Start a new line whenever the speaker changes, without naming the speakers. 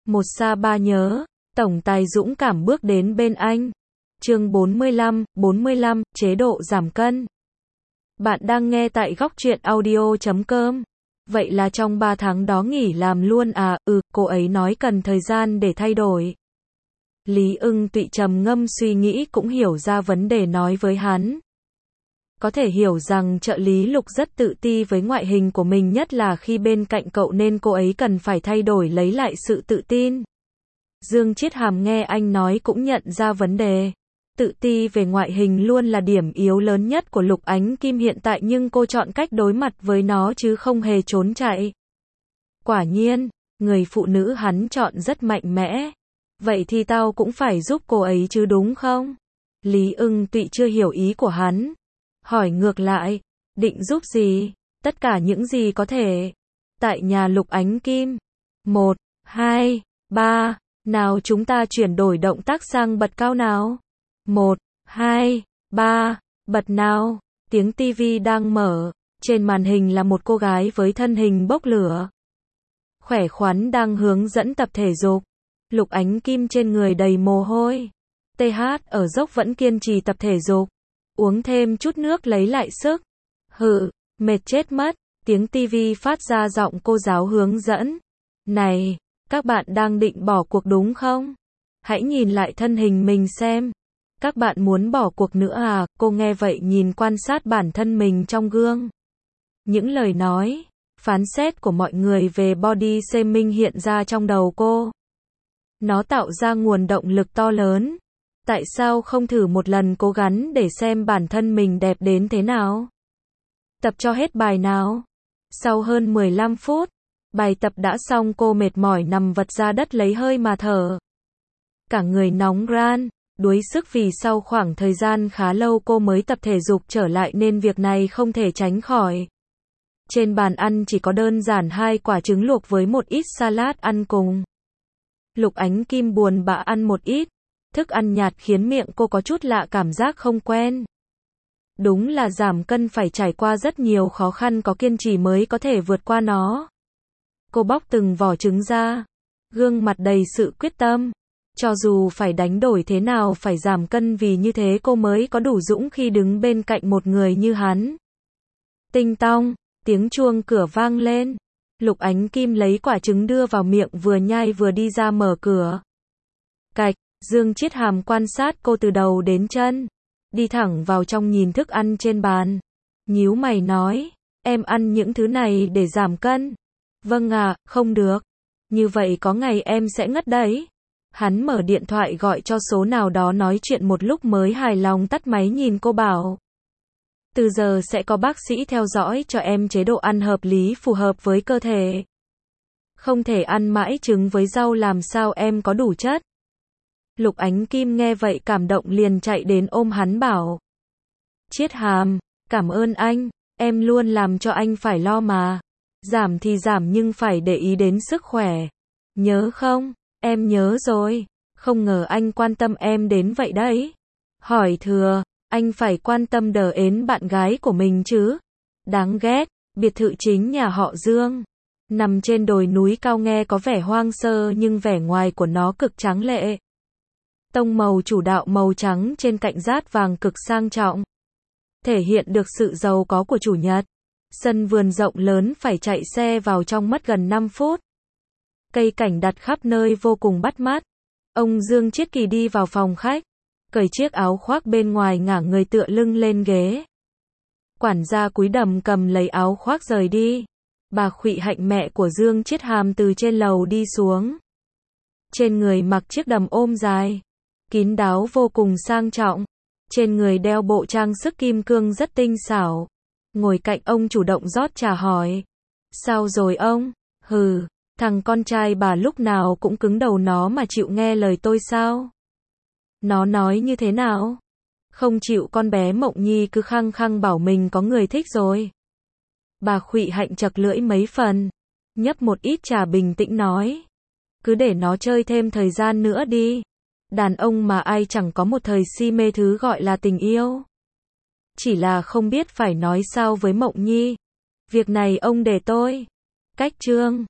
Một xa ba nhớ, tổng tài dũng cảm bước đến bên anh. Chương 45, chế độ giảm cân. Bạn đang nghe tại góc truyện audio.com. Vậy là trong 3 tháng đó nghỉ làm luôn à? Cô ấy nói cần thời gian để thay đổi. Lý Ưng Tụy trầm ngâm suy nghĩ cũng hiểu ra vấn đề nói với hắn. Có thể hiểu rằng trợ lý Lục rất tự ti với ngoại hình của mình, nhất là khi bên cạnh cậu, nên cô ấy cần phải thay đổi lấy lại sự tự tin. Dương Chiết Hàm nghe anh nói cũng nhận ra vấn đề. Tự ti về ngoại hình luôn là điểm yếu lớn nhất của Lục Ánh Kim hiện tại, nhưng cô chọn cách đối mặt với nó chứ không hề trốn chạy. Quả nhiên, người phụ nữ hắn chọn rất mạnh mẽ. Vậy thì tao cũng phải giúp cô ấy chứ đúng không? Lý Ưng Tụy chưa hiểu ý của hắn. Hỏi ngược lại, định giúp gì? Tất cả những gì có thể. Tại nhà Lục Ánh Kim. 1, 2, 3, nào chúng ta chuyển đổi động tác sang bật cao nào. 1, 2, 3, bật nào. Tiếng tivi đang mở, trên màn hình là một cô gái với thân hình bốc lửa. Khỏe khoắn đang hướng dẫn tập thể dục. Lục Ánh Kim trên người đầy mồ hôi. TH ở dốc vẫn kiên trì tập thể dục. Uống thêm chút nước lấy lại sức. Mệt chết mất. Tiếng tivi phát ra giọng cô giáo hướng dẫn. Này, các bạn đang định bỏ cuộc đúng không? Hãy nhìn lại thân hình mình xem. Các bạn muốn bỏ cuộc nữa à? Cô nghe vậy nhìn quan sát bản thân mình trong gương. Những lời nói, phán xét của mọi người về body shaming hiện ra trong đầu cô. Nó tạo ra nguồn động lực to lớn. Tại sao không thử một lần cố gắng để xem bản thân mình đẹp đến thế nào? Tập cho hết bài nào. Sau hơn 15 phút, bài tập đã xong, cô mệt mỏi nằm vật ra đất lấy hơi mà thở. Cả người nóng ran, đuối sức vì sau khoảng thời gian khá lâu cô mới tập thể dục trở lại nên việc này không thể tránh khỏi. Trên bàn ăn chỉ có đơn giản 2 quả trứng luộc với một ít salad ăn cùng. Lục Ánh Kim buồn bã ăn một ít. Thức ăn nhạt khiến miệng cô có chút lạ, cảm giác không quen. Đúng là giảm cân phải trải qua rất nhiều khó khăn, có kiên trì mới có thể vượt qua nó. Cô bóc từng vỏ trứng ra, gương mặt đầy sự quyết tâm. Cho dù phải đánh đổi thế nào phải giảm cân, vì như thế cô mới có đủ dũng khi đứng bên cạnh một người như hắn. Tinh tong, tiếng chuông cửa vang lên. Lục Ánh Kim lấy quả trứng đưa vào miệng, vừa nhai vừa đi ra mở cửa. Cạch, Dương Chiết Hàm quan sát cô từ đầu đến chân. Đi thẳng vào trong nhìn thức ăn trên bàn. Nhíu mày nói, em ăn những thứ này để giảm cân. Vâng à, không được. Như vậy có ngày em sẽ ngất đấy. Hắn mở điện thoại gọi cho số nào đó nói chuyện một lúc mới hài lòng tắt máy, nhìn cô bảo. Từ giờ sẽ có bác sĩ theo dõi cho em chế độ ăn hợp lý phù hợp với cơ thể. Không thể ăn mãi trứng với rau, làm sao em có đủ chất. Lục Ánh Kim nghe vậy cảm động liền chạy đến ôm hắn bảo. Chiết Hàm, cảm ơn anh, em luôn làm cho anh phải lo mà. Giảm thì giảm nhưng phải để ý đến sức khỏe. Nhớ không? Em nhớ rồi. Không ngờ anh quan tâm em đến vậy đấy. Hỏi thừa, anh phải quan tâm đờ ến bạn gái của mình chứ. Đáng ghét, biệt thự chính nhà họ Dương. Nằm trên đồi núi cao, nghe có vẻ hoang sơ nhưng vẻ ngoài của nó cực tráng lệ. Tông màu chủ đạo màu trắng trên cạnh dát vàng cực sang trọng. Thể hiện được sự giàu có của chủ Nhật. Sân vườn rộng lớn, phải chạy xe vào trong mất gần 5 phút. Cây cảnh đặt khắp nơi vô cùng bắt mắt. Ông Dương Chiết Kỳ đi vào phòng khách, cởi chiếc áo khoác bên ngoài, ngả người tựa lưng lên ghế. Quản gia cúi đầm cầm lấy áo khoác rời đi. Bà Khụy Hạnh, mẹ của Dương Chiết Hàm, từ trên lầu đi xuống. Trên người mặc chiếc đầm ôm dài, kín đáo vô cùng sang trọng. Trên người đeo bộ trang sức kim cương rất tinh xảo. Ngồi cạnh ông chủ động rót trà hỏi. Sao rồi ông? Thằng con trai bà lúc nào cũng cứng đầu, nó mà chịu nghe lời tôi sao? Nó nói như thế nào? Không chịu, con bé Mộng Nhi cứ khăng khăng bảo mình có người thích rồi. Bà Khụy Hạnh chật lưỡi mấy phần, nhấp một ít trà bình tĩnh nói. Cứ để nó chơi thêm thời gian nữa đi. Đàn ông mà ai chẳng có một thời si mê thứ gọi là tình yêu. Chỉ là không biết phải nói sao với Mộng Nhi. Việc này ông để tôi. Cách Trương.